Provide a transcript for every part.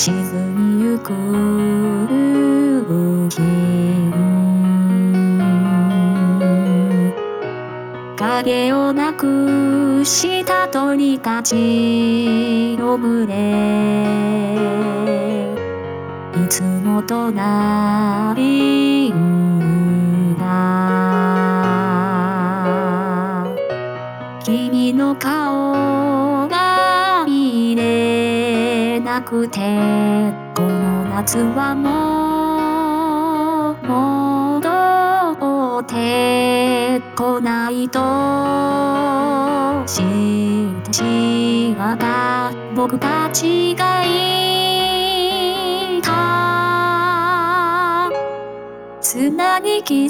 沈みゆく日影をなくした鳥たちの群れいつも隣に君の顔が見れなくてこの夏はもう戻ってこないと知ってしまった僕たちがいた砂に刻む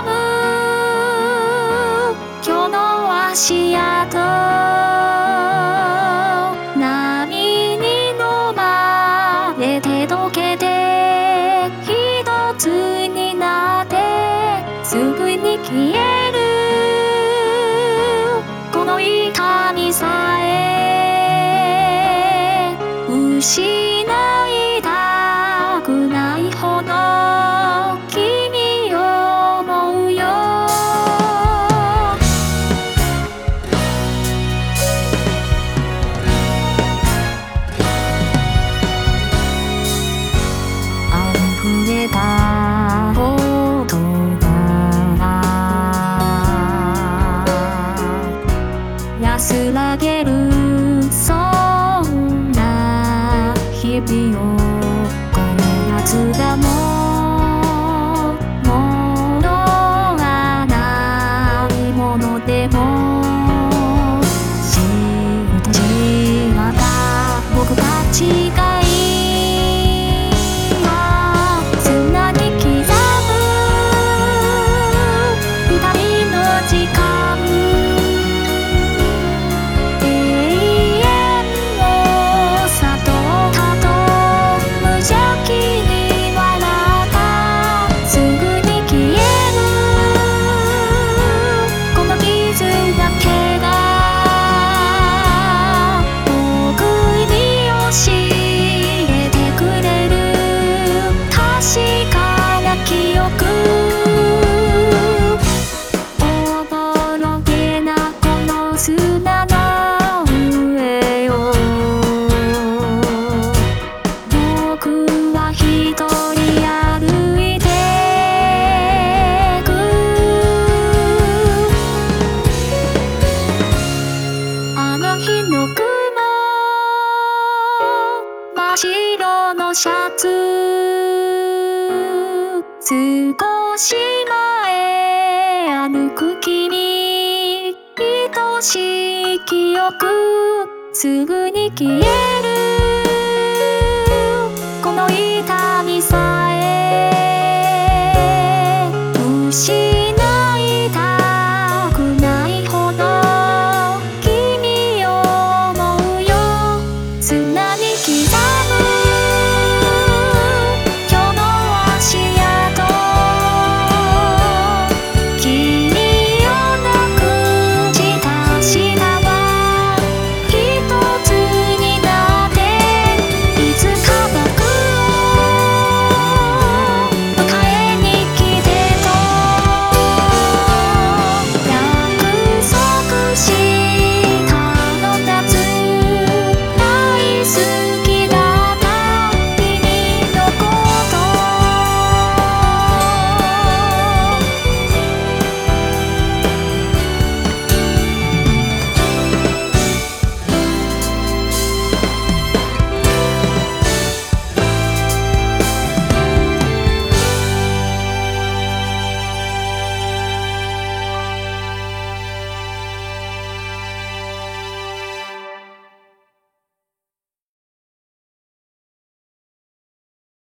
今日の足跡波に飲まれて溶けて一つになってすぐに消えるこの痛みさえ失いたくないほど君を思うよ溢れた言葉安らげるそんな日々をこの夏がもう戻らないものでも知ってしまった僕たちが砂に刻む二人の時間永遠の里だと無邪気に笑ったすぐに消えるこの傷だけが僕に教えてくれる確かな記憶おぼろげなこの砂の上を僕は一人歩いてくあの日の雲真っ白のシャツ少し前歩く君愛しい記憶すぐに消えるこの痛みさえ失